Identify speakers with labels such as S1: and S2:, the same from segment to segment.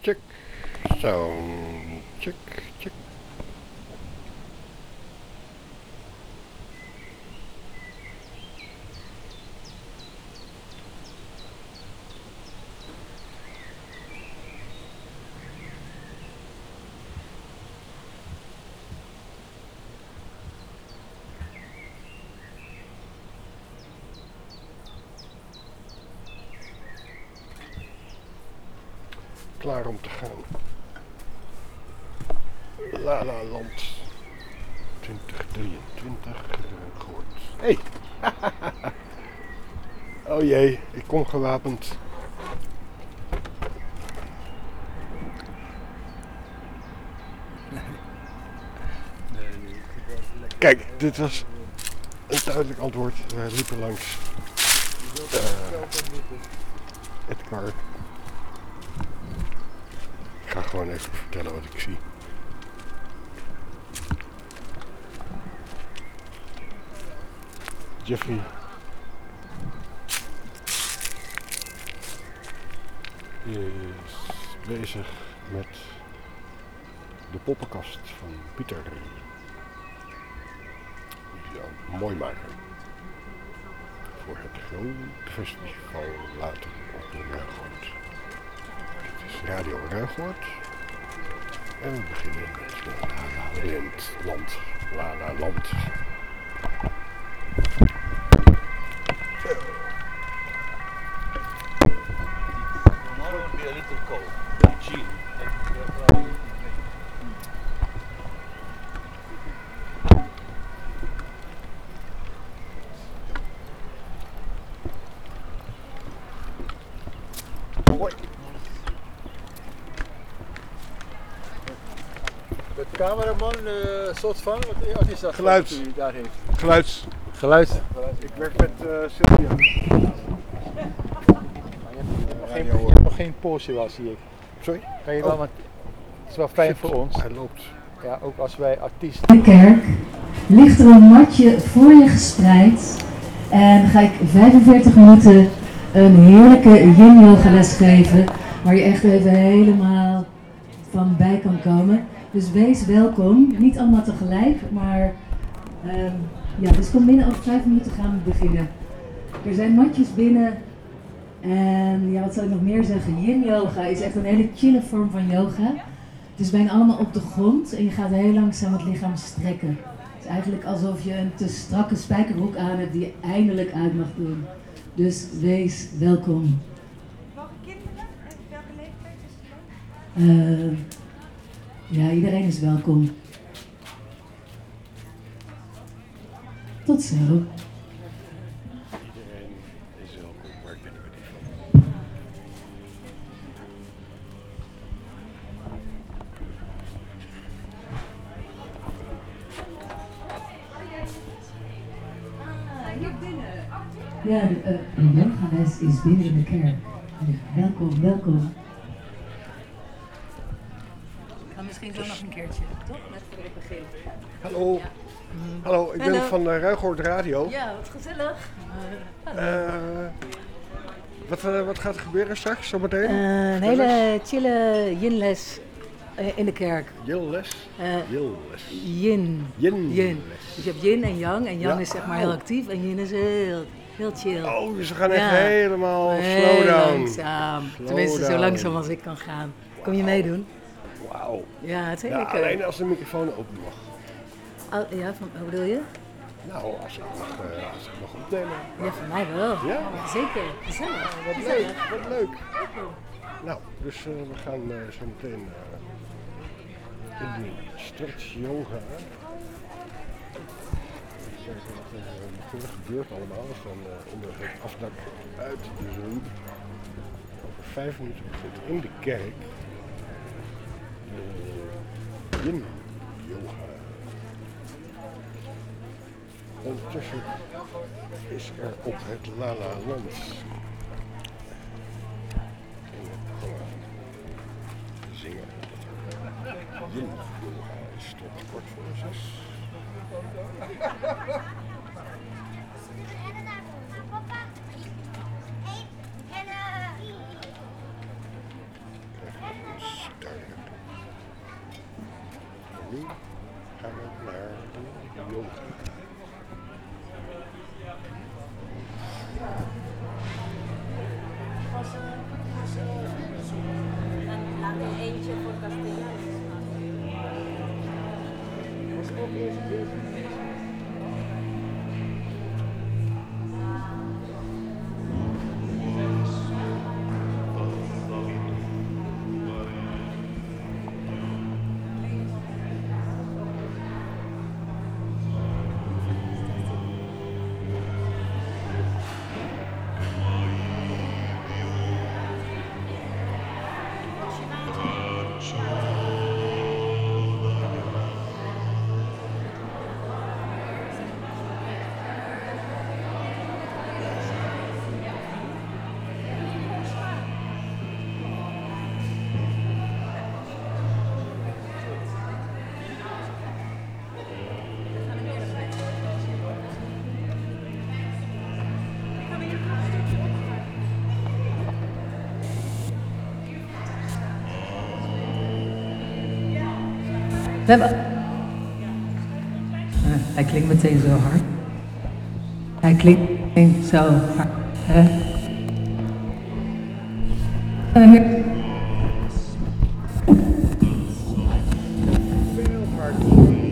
S1: check. Zo, check, check. Klaar om te gaan. La La Land 2023 gehoord. Hey! Oh jee, ik kom gewapend. Kijk, dit was een duidelijk antwoord. Wij liepen langs Edgar. Ik ga gewoon even vertellen wat ik zie. Jeffrey is bezig met de poppenkast van Pieter. Die zou mooi maken voor het grote festival later op de Ruigoord. Dit is Radio Ruigoord. En we beginnen met La La Land.
S2: A little cold. Gin.
S3: De cameraman, soort van, wat is dat?
S1: Geluid.
S3: Die daar heeft?
S1: Geluid. Ik werk met Sylvia.
S3: Je hebt nog geen Porsche wel, zie ik.
S1: Sorry?
S3: Kan je wel, want het is wel fijn voor ons.
S1: Hij loopt.
S3: Ja, ook als wij artiesten.
S4: In de kerk ligt er een matje voor je gespreid en dan ga ik 45 minuten een heerlijke yin yoga les geven waar je echt even helemaal van bij kan komen. Dus wees welkom, niet allemaal tegelijk, maar dus kom binnen, over 5 minuten gaan we beginnen. Er zijn matjes binnen en ja, wat zou ik nog meer zeggen? Yin yoga is echt een hele chille vorm van yoga. Het is bijna allemaal op de grond en je gaat heel langzaam het lichaam strekken. Het is eigenlijk alsof je een te strakke spijkerbroek aan hebt die je eindelijk uit mag doen. Dus wees welkom.
S5: Welke kinderen? En welke leeftijd is het dan?
S4: Ja, iedereen is welkom. Tot zo.
S1: Iedereen is welkom. Waar kennen we die van?
S4: Ja, de yogales is binnen in de kerk. Welkom, welkom.
S6: Misschien zo nog een keertje, toch? Net voor het begin.
S1: Hallo. Hallo, ik ben van Ruigoord Radio.
S6: Ja, wat gezellig.
S1: Wat gaat er gebeuren straks, zometeen?
S6: Een hele chille yinles in de kerk.
S1: Yinles? Yinles.
S6: Yin.
S1: Yin.
S6: Dus je hebt yin en yang. En yang
S1: Ja.
S6: is zeg maar heel actief en yin is heel chill.
S1: Oh, dus we gaan echt helemaal
S6: heel
S1: slow down.
S6: langzaam.
S1: Slow
S6: Tenminste, zo
S1: down.
S6: langzaam als ik kan gaan. Kom je meedoen?
S1: Wauw.
S6: Ja, het is heel
S1: Ja,
S6: lekker.
S1: alleen als de microfoon open mag.
S6: Ja, hoe bedoel je?
S1: Nou, als ik mag opnemen.
S6: Ja, voor mij wel.
S1: Ja?
S6: Zeker. Gezellig.
S1: Wat
S6: Gezellig.
S1: leuk, wat leuk. Nou, dus we gaan zo meteen in die stretch yoga. Kijken wat er gebeurt allemaal. We staan onder het afdak uit de zon. Over 5 minuten begint in de kerk de yin yoga. Ondertussen is er op het La La Land in het programma zingen. Yin yoga is tot kort voor 6. Krijgen we een nu gaan we naar de yoga.
S5: Dan laat er eentje voor Castellanos.
S3: Was ook eerst bezig.
S6: We hebben... hij klinkt meteen zo hard. Hij klinkt meteen zo hard.
S3: Veel harder.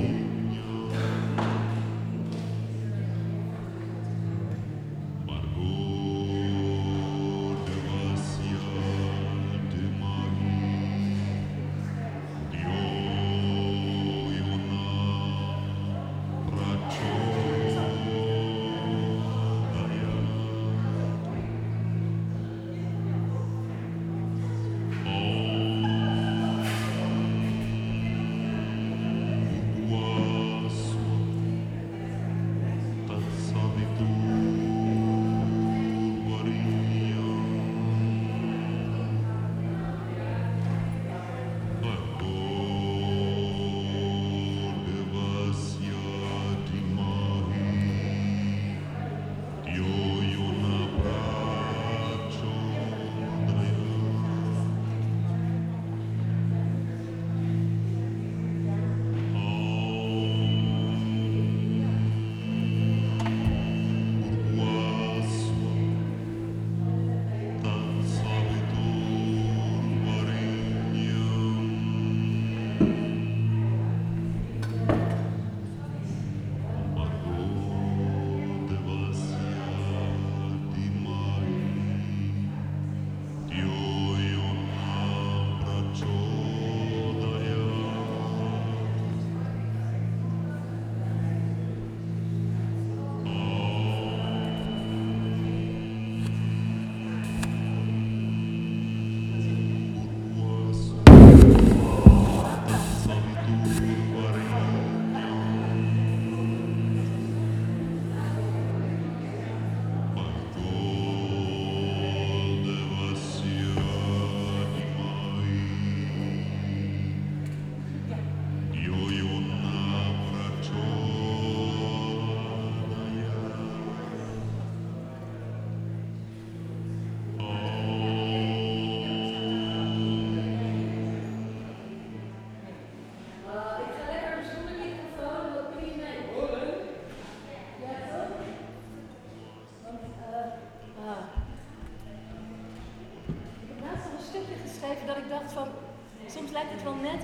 S4: Dat ik dacht van, soms lijkt het wel net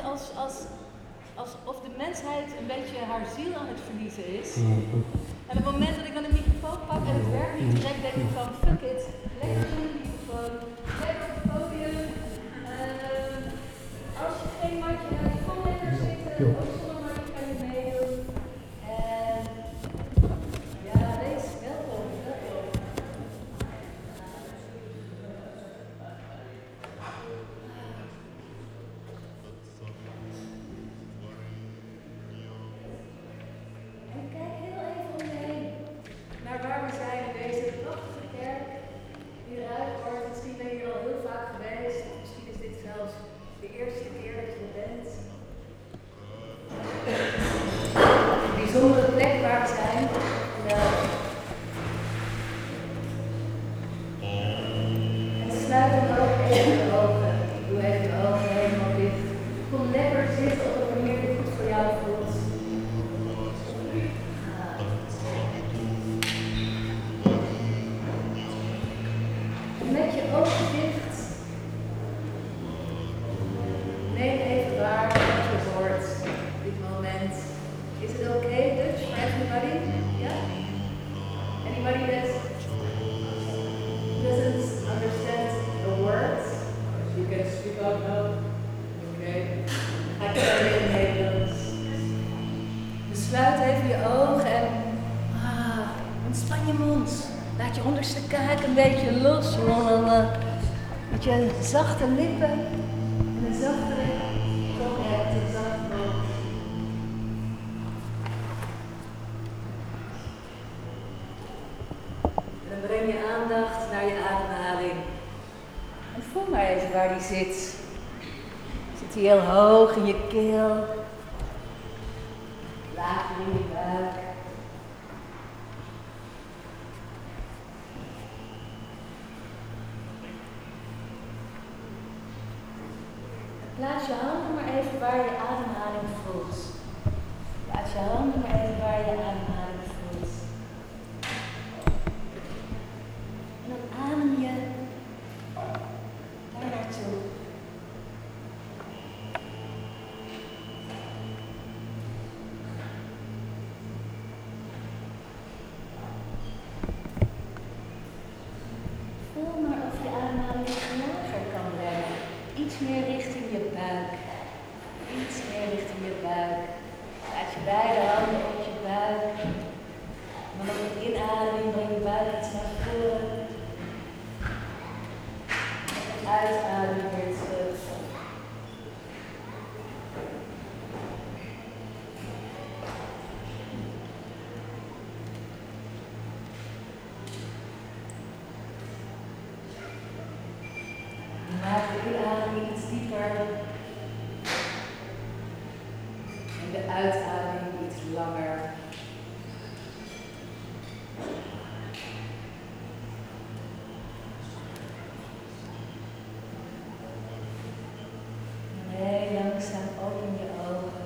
S4: alsof de mensheid een beetje haar ziel aan het verliezen is. En op het moment dat ik dan een microfoon pak en het werkt niet direct, denk ik van, fuck it, lekker zonder microfoon, lekker op het podium. Als je geen matje hebt, gewoon lekker zitten, ook zonder matje kan je meedoen. En ja, wees welkom. Bijzondere plek waar we zijn. En sluit dan ook even de ogen. Doe even de ogen helemaal dicht. Kom lekker zitten op een manier die goed voor jou Sluit even je ogen en ontspan je mond. Laat je onderste kaak een beetje los. Met je zachte lippen en een zachte tong hebt en zacht mond. En dan breng je aandacht naar je ademhaling. En voel maar even waar die zit. Zit hij heel hoog in je keel? Lager in je buik? Plaats je handen maar even waar je ademhaling voelt. Plaats je handen maar even waar je ademhaling voelt. En dan adem je daar naartoe. Voel maar of je ademhaling lager kan brengen. Iets meer richting je buik. Iets meer richting je buik. Laat je beide handen op je buik. Maar met een inademing breng je buik iets naar voren. En uitademing weer terug. Maak de inademing iets dieper en de uitademing iets langer. En heel langzaam open je ogen.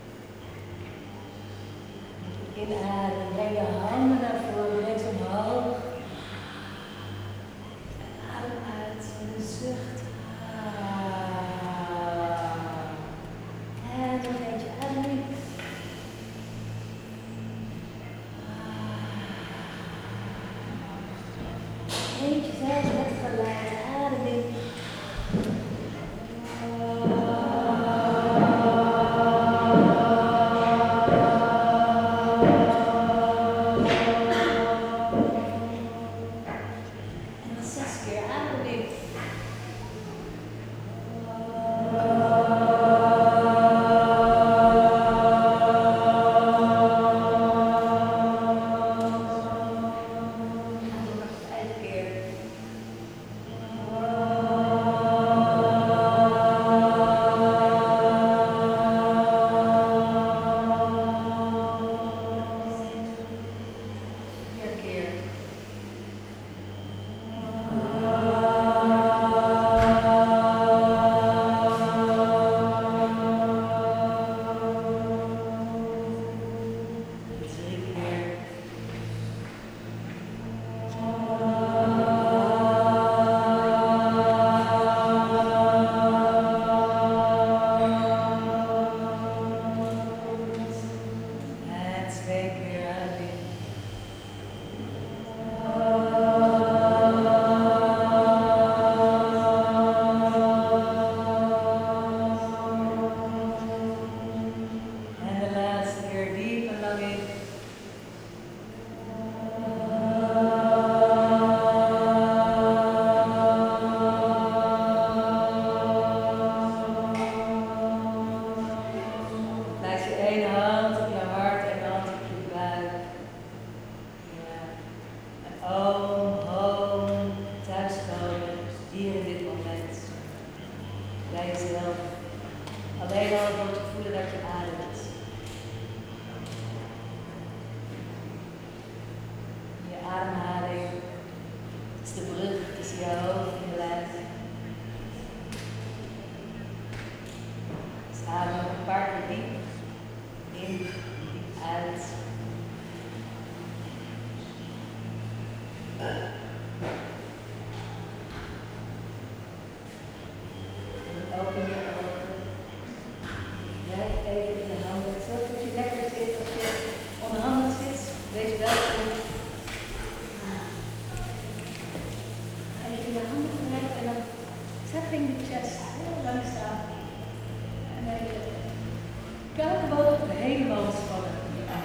S4: Met je inademing breng je handen naar voren, breng ze omhoog. En adem uit met een zucht. En nog eentje ademing. Eentje zelfs met geleid ademing. En dan 6 keer ademing. Helemaal ontspannen.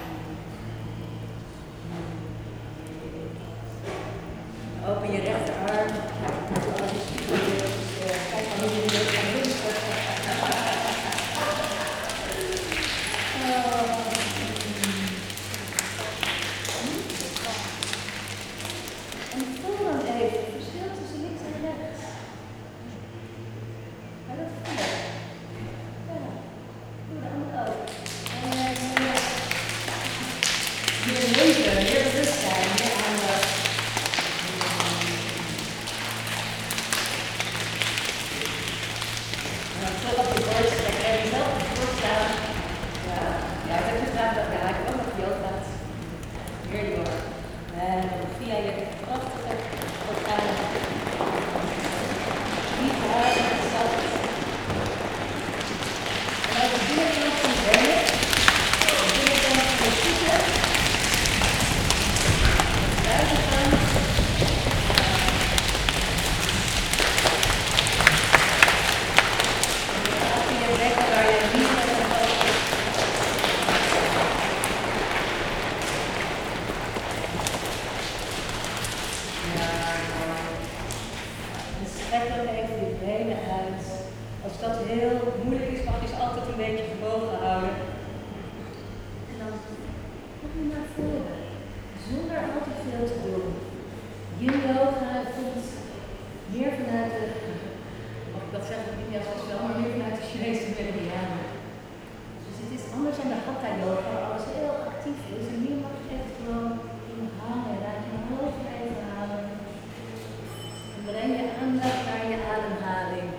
S4: je naar voren, zonder al te veel te doen. Yin yoga komt meer vanuit de, of dat zeg ik niet als wel, maar meer vanuit de Chinese meridianen. Dus het is anders dan de Hatha yoga, waar alles heel actief is. En hier mag je echt gewoon in hangen, laat je hoofd even halen. En breng je aandacht naar je ademhaling.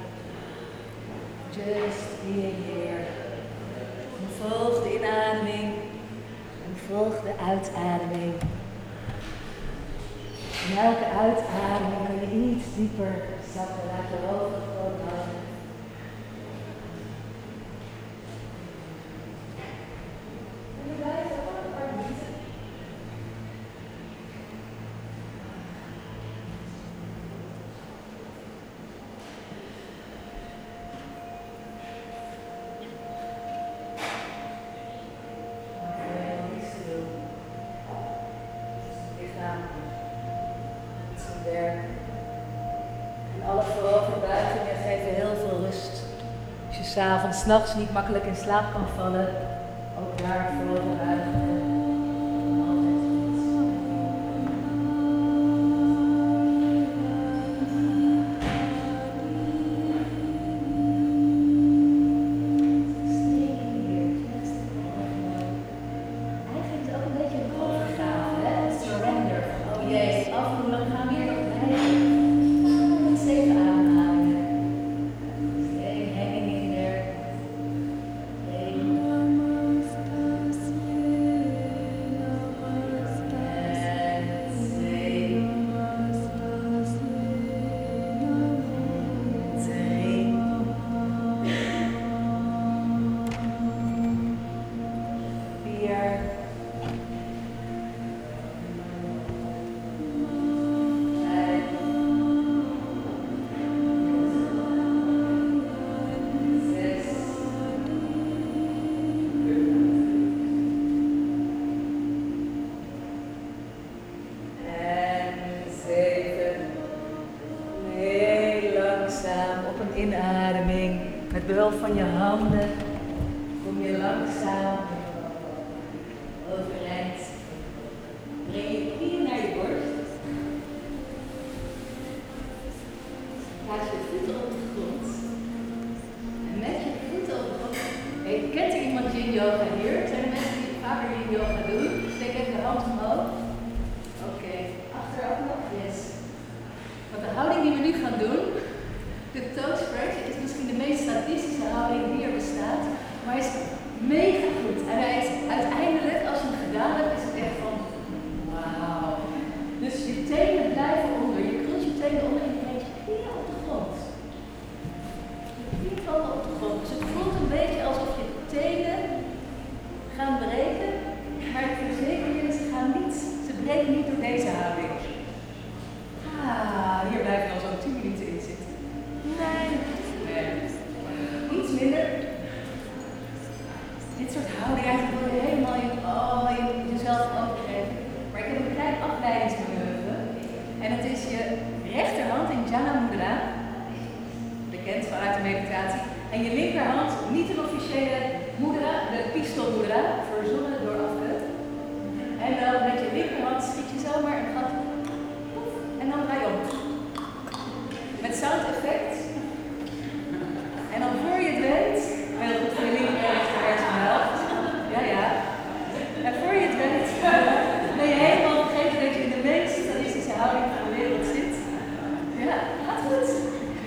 S4: Just being here. En volg de inademing en volg de uitademing. En elke uitademing kan je iets dieper zakken, laat je hoofd gewoon hangen. En je blijft ook een paar minuten. En alle vooroverbuigingen geven heel veel rust. Als je 's nachts niet makkelijk in slaap kan vallen, ook daar vooroverbuigingen. Inademing, met behulp van je handen, kom je langzaam overeind. Breng je knieën naar je borst. Plaats je voeten op de grond. En met je voeten op de grond. Hey, kent er iemand yin yoga hier? Zijn er mensen die vaker yin yoga doen? Steek even de hand omhoog. Oké, achteraf nog? Yes. Want de houding die we nu gaan doen, de toe spread, is misschien de meest statistische houding die er bestaat, maar is mega goed. En hij is uiteindelijk, als je hem gedaan hebt, is het echt van wauw. Dus je tenen blijven onder, je krult je tenen onder en je brengt je knieën op de grond. Je knieën vallen op de grond. Dus het voelt een beetje alsof je tenen gaan breken, maar ik verzeker je, ze breken niet door deze houding. Hier blijven we al zo'n 10 minuten in zitten. Nee. Iets minder. Dit soort houding eigenlijk wil je helemaal jezelf overgeven. Maar ik heb een klein afleidingsmanoeuvre. En het is je rechterhand in Jhana Mudra, bekend vanuit de meditatie. En je linkerhand, niet een officiële mudra, de pistol mudra, verzonnen door Afke. En dan met je linkerhand schiet je zomaar een gat. En dan draai je om. Met sound effect. En dan voor je het weet, heel goed voor je linker en rechter hersenhelft. Ja. En voor je het weet, ben je helemaal vergeten dat je in de meest statistische houding van de wereld zit. Ja, gaat goed.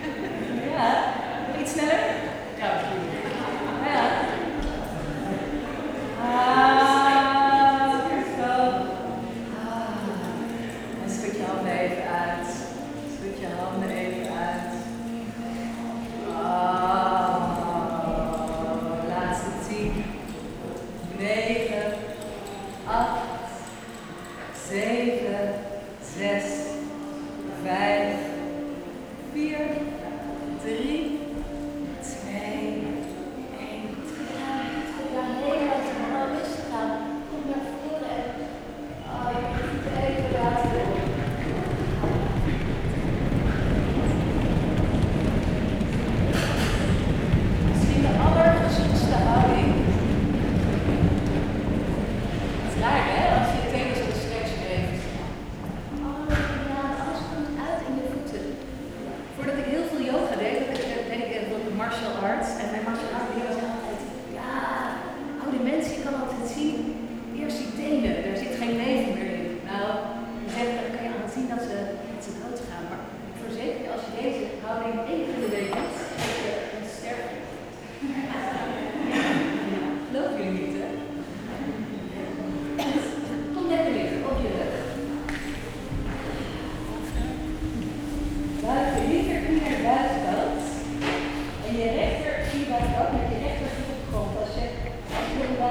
S4: Ja, iets sneller. Ja.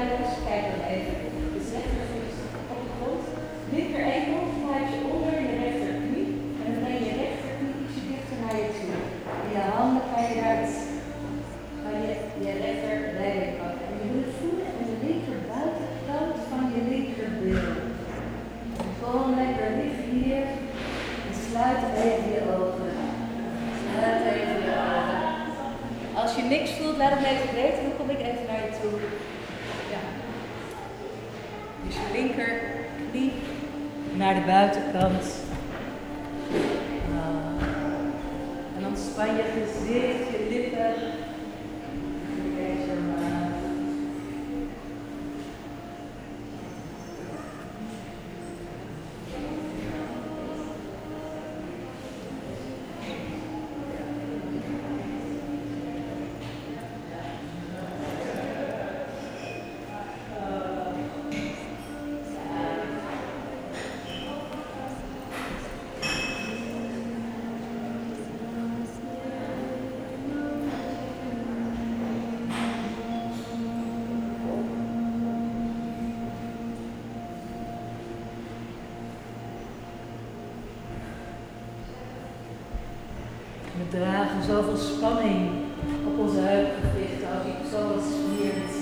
S4: buikjes, kijk dan even. Dus rechtervoet op de grond. Linker enkel sluit je onder je rechterknie. En dan breng je rechterknie ietsje dichter naar je toe. In je handen kan je daar je rechter lijf pakken. En je moet het voelen in de linker buitenkant van je linkerbil. Gewoon lekker liggen hier. En sluit even je ogen. Sluit even je ogen. Als je niks voelt, laat het me even weten, dan kom ik even naar je toe. Ja. Dus je linker knie naar de buitenkant. En dan span je gezicht, je lippen. Kijk zo maar. We dragen zoveel spanning op onze heupgewrichten als je zo wat spiert.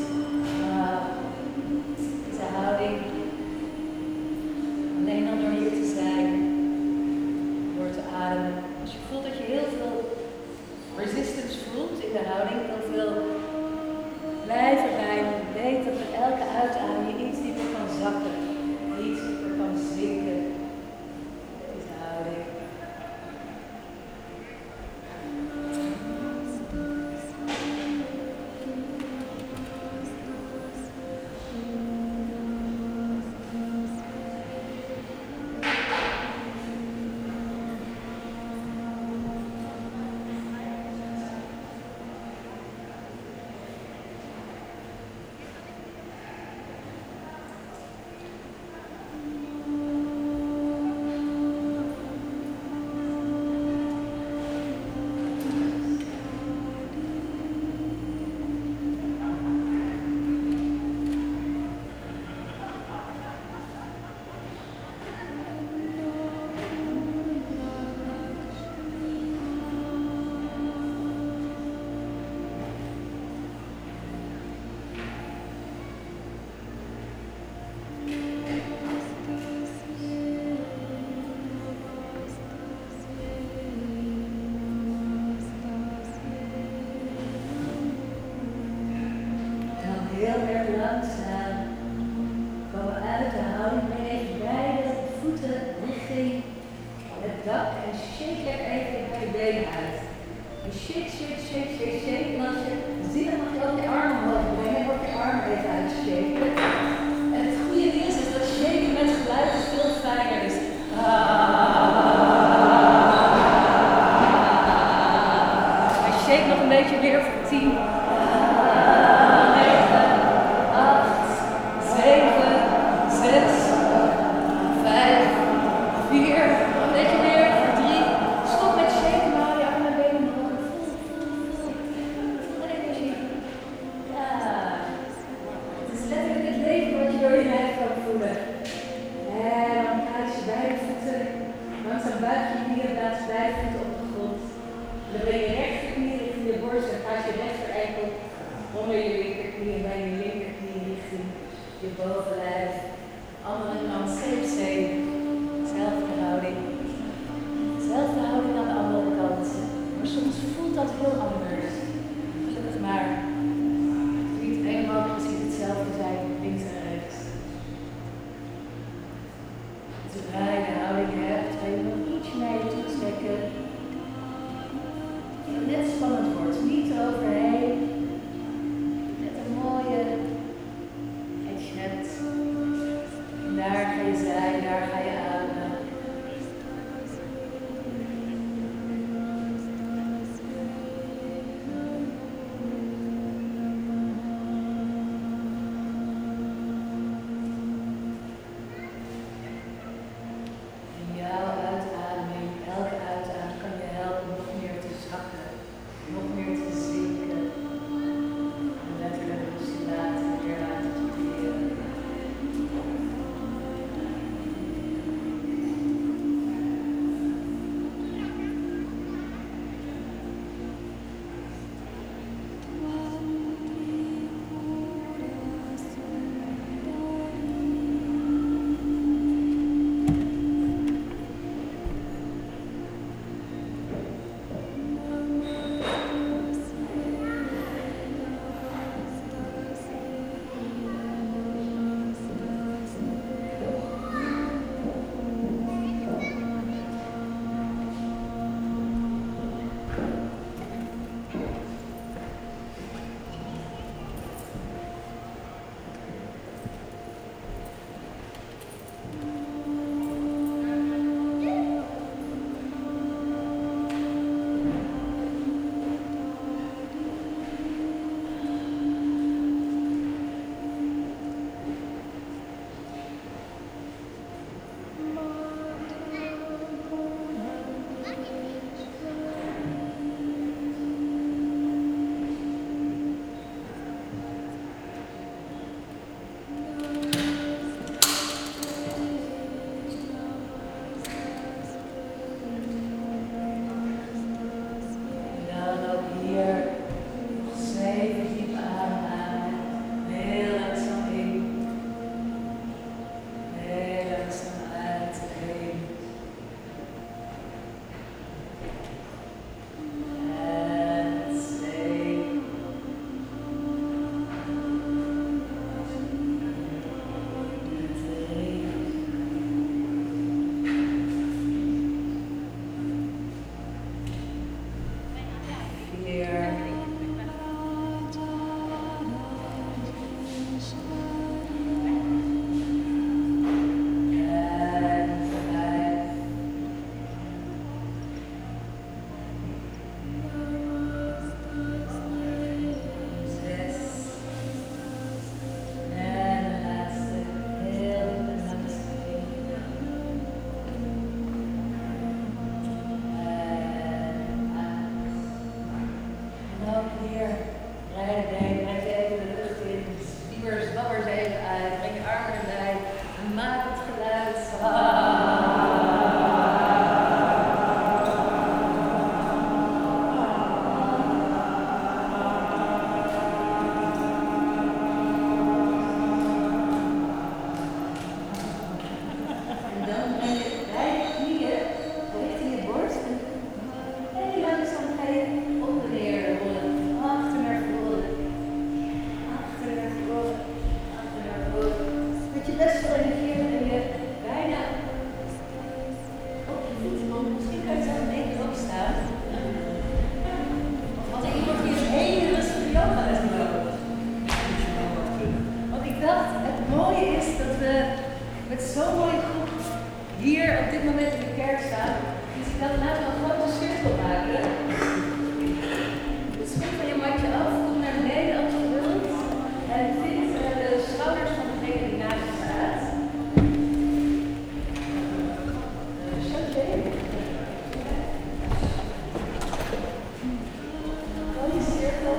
S4: Deze houding. Alleen dan door hier te zijn, door te ademen. Als je voelt dat je heel veel resistance voelt in de houding, heel veel blijven bij, weet dat met elke uitademing je iets dieper kan zakken, iets dieper kan zinken. Deze houding. Heel erg langzaam komen we uit de houding. Breng even beide voeten richting het dak en shake er even bij je benen uit. En shake, shake, shake, shake, shake. En als je ziet, dan mag je ook je arm omhoog brengen. Wordt je arm even uitshaken. En het goede nieuws is dat shaken met geluid is veel fijner. Dus en shake nog een beetje weer voor 10. 1. erbij, breng je armen erbij en maak het geluid. En dan breng je beide knieën richting je borst en heel langzaam ga je op en neer rollen, achter naar voren. Achter naar voren, achter naar voren. Dat je best wel reageert en je bijna op je voeten komt. Misschien kan je zelf in één keer opstaan. Want iemand die is hele rustige yogales nodig. Want ik dacht, het mooie is dat we met zo'n mooie groep hier op dit moment in de kerk staan. Dus ik dacht, laten we een grote cirkel maken. Dus schud van je matje af, kom naar beneden als je wilt. En vind de schouders van degene die naast je staat. Mooie cirkel,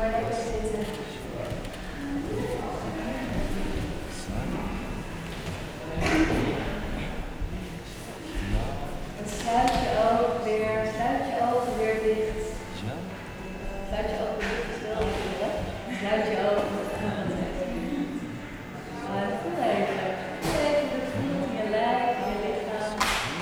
S4: maar lekker zitten. En sluit je ogen weer dicht. Sluit je ogen dicht, stel je voor. Sluit je ogen. Maar voel even. Even het gevoel in je lijf, in je lichaam.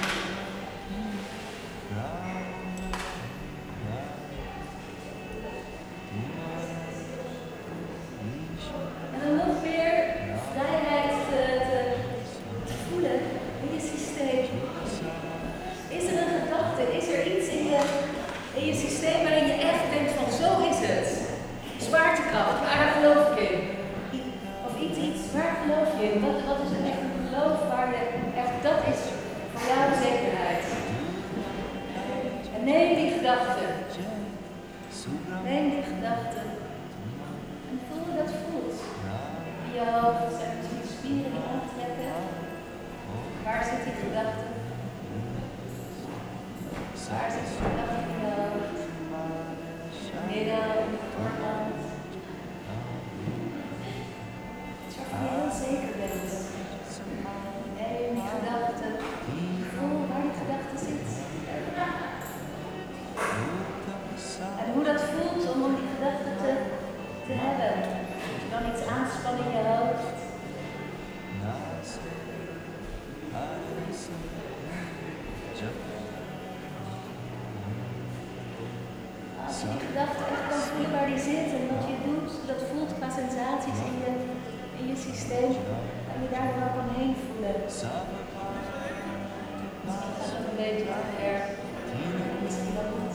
S4: En dan nog meer vrijheid te voelen in je systeem. Is er een gedachte? Is er iets in je systeem waarin je echt denkt van zo is het? Zwaartekracht, waar geloof ik in? Of iets, waar geloof je in? Wat is een echt een geloof waar je echt, dat is voor jou de zekerheid. En neem die gedachte. Neem die gedachte. En voel hoe dat voelt. In je hoofd zijn misschien spieren die aantrekken. Waar zit die gedachte? Waar zit die gedachte in je hoofd? Midden, in de voorkant. Waarvan je heel zeker bent. Neem die gedachte. Voel waar die gedachte zit. En hoe dat voelt om die gedachte te hebben. Als je dan iets aanspant in je hoofd. Als je die gedachte echt kan voelen waar die zit en wat je doet, dat voelt qua sensaties in je systeem, kan je daar wel omheen voelen. Misschien gaat het een beetje te ver, misschien ook niet.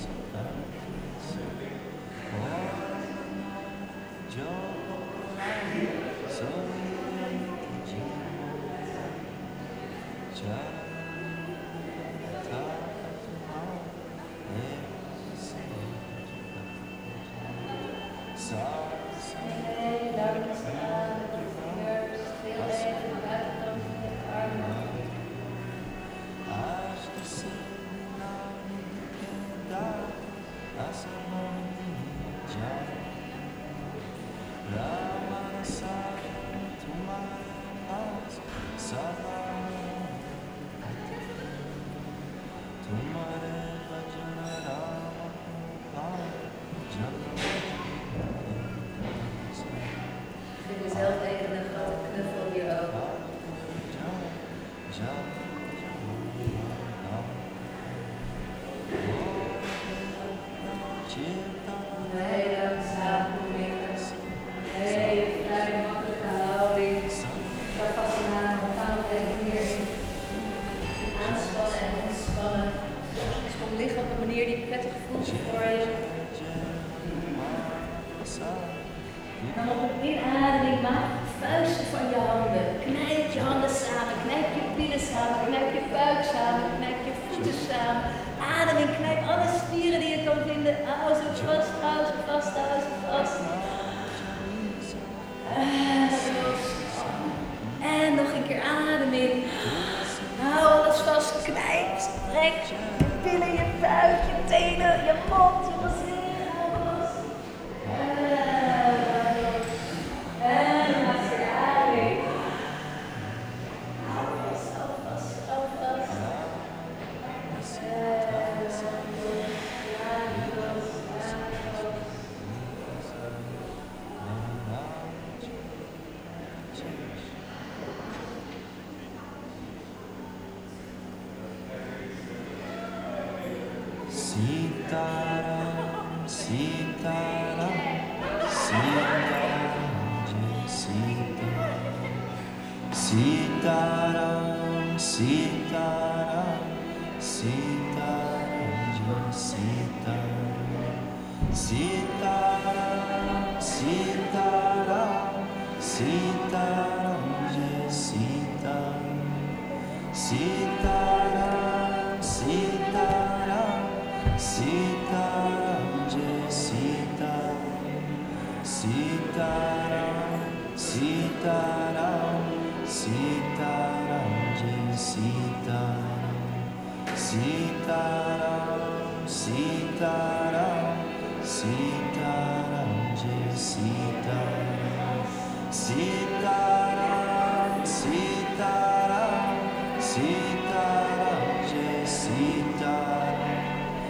S4: En nog een keer adem in. Hou alles vast, knijp, strek je billen, je buik, je tenen, je mond, je masseren, alles. En dan maak je weer adem in. Hou vast, hou vast, hou vast.
S2: Sitaram, Sitaram, Sitaram, Sitaram, Sitaram, Sitaram, Sitaram, Sitaram, Sitaram, Sitaram, Sitaram, Sitaram, Sitaram, Sitaram. Sitaram, Jai Sitaram, Sitaram, Sitaram, Sitaram, Jai Sitaram, Sitaram, Sitaram, Sitaram, Sitaram, Sitaram, Sitaram, Sitaram, Jai Sitaram,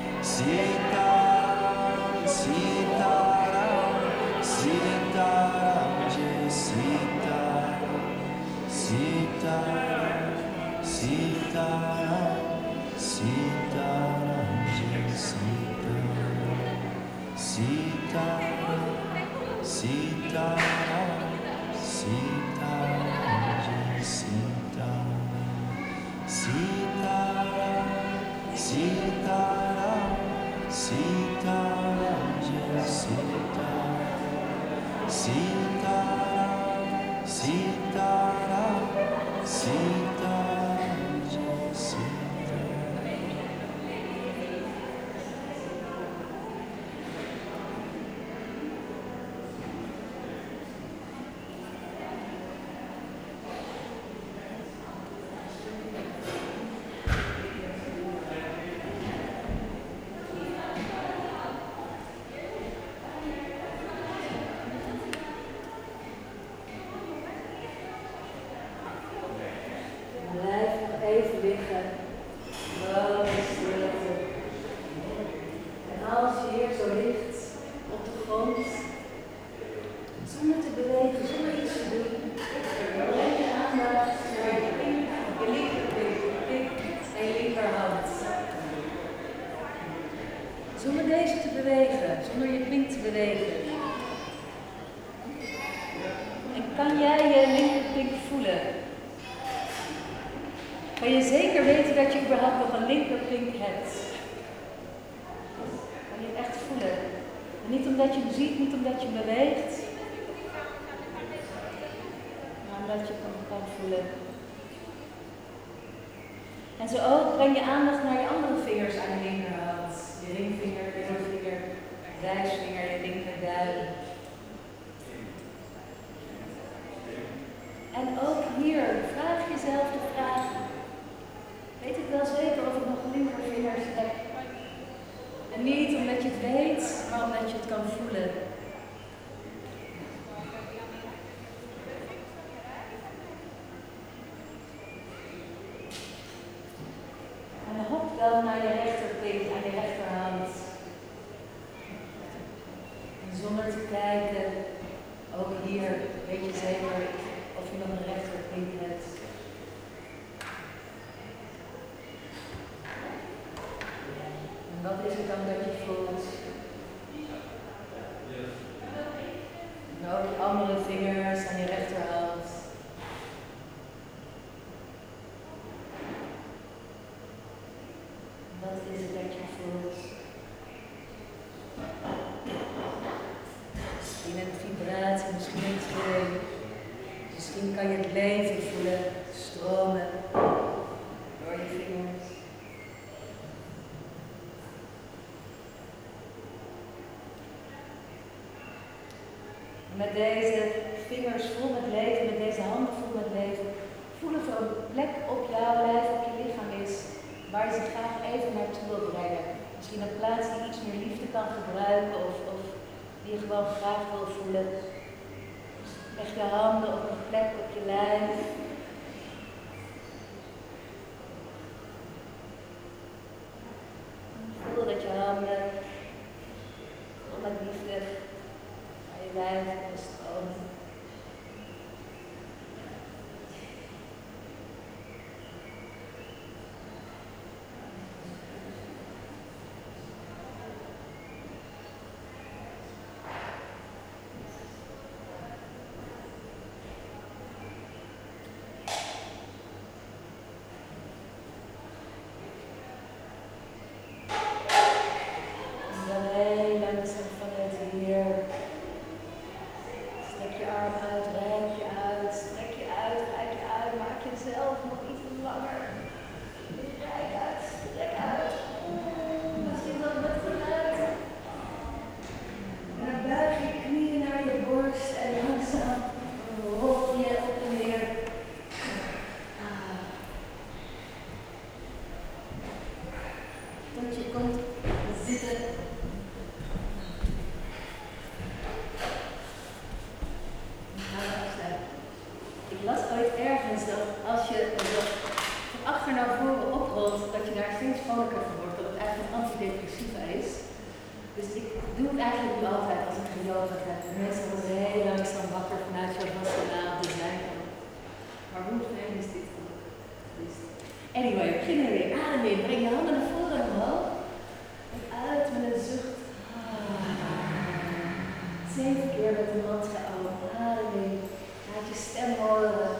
S2: Sitaram, Sitaram, Sitaram, Jai Sitaram, Sitaram, Sitaram, Sitaram, Jai Sitaram, Sitaram, Sitaram, Sitaram, Jai Sitaram, Sitaram, Sitaram, Sitaram, Jai Sitaram, Sitaram, Sitaram, Sitaram, Jai Sitaram.
S4: Blijf nog even liggen. Gewoon in stilte. En als je hier zo ligt, op de grond, zonder te bewegen, zonder iets te doen, breng je aandacht naar je linkerpink en je linkerhand. Zonder deze te bewegen, zonder je pink te bewegen. En kan jij je linkerpink voelen? Kan je zeker weten dat je überhaupt nog een linkerpink hebt? Kan je het echt voelen? En niet omdat je hem ziet, niet omdat je hem beweegt, maar omdat je hem kan voelen. En zo ook breng je aandacht naar je andere vingers aan je linkerhand. Je ringvinger, je middelvinger, wijsvinger, je linkerduim. En ook hier vraag jezelf de vraag: weet ik wel zeker of ik nog linkervingers heb? En niet omdat je het weet, maar omdat je het kan voelen. En hop dan naar je rechterpink aan je rechterhand. En zonder te kijken, ook hier weet je zeker of je nog een rechterpink hebt. En wat is het dan dat je voelt? En ook je andere vingers aan je rechterhand. Wat is het dat je voelt? Misschien een vibratie, misschien een trilling. Misschien kan je het leven voelen, stromen door je vingers. Met deze vingers vol met leven, met deze handen vol met leven, voel of er een plek op jouw lijf, op je lichaam is, waar je ze graag even naartoe wil brengen. Misschien een plaats die iets meer liefde kan gebruiken of die je gewoon graag wil voelen. Leg je handen op een plek op je lijf. Voel dat je handen vol met liefde naar je lijf kunnen stromen. het eigenlijk niet altijd als ik yoga heb. Meestal word ik heel langzaam wakker vanuit je vassanaal design. Maar hoe fijn is dit ook? Dus, anyway, we beginnen weer. Adem in. Breng je handen naar voren en omhoog. En uit met een zucht. 7 keer met de mantra om. Adem in. Laat je stem horen.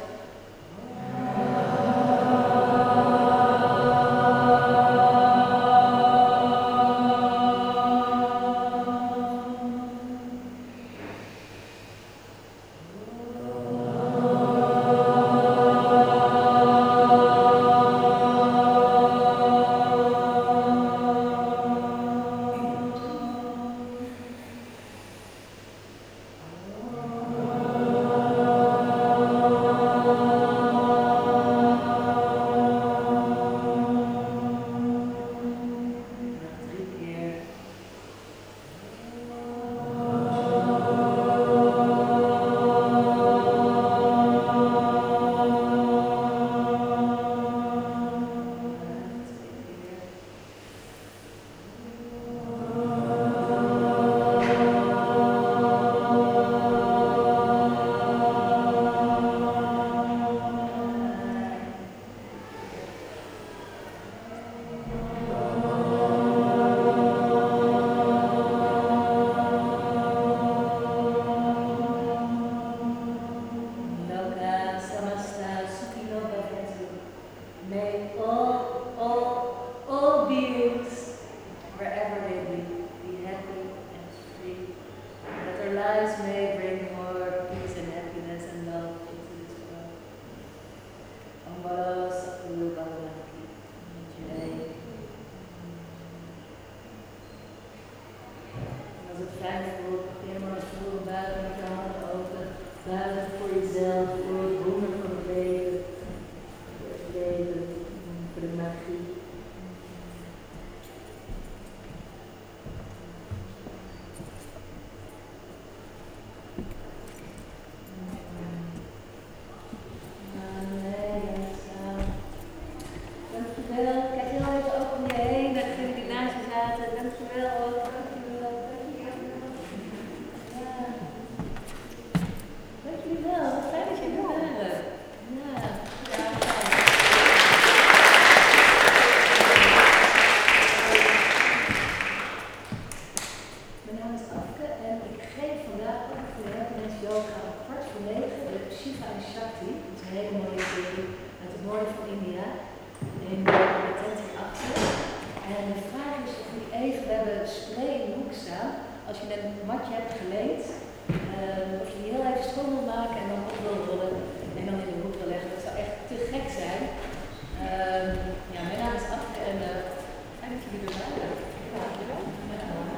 S5: Ja, mijn naam is Afke en fijn dat jullie er waren. Ja, dankjewel.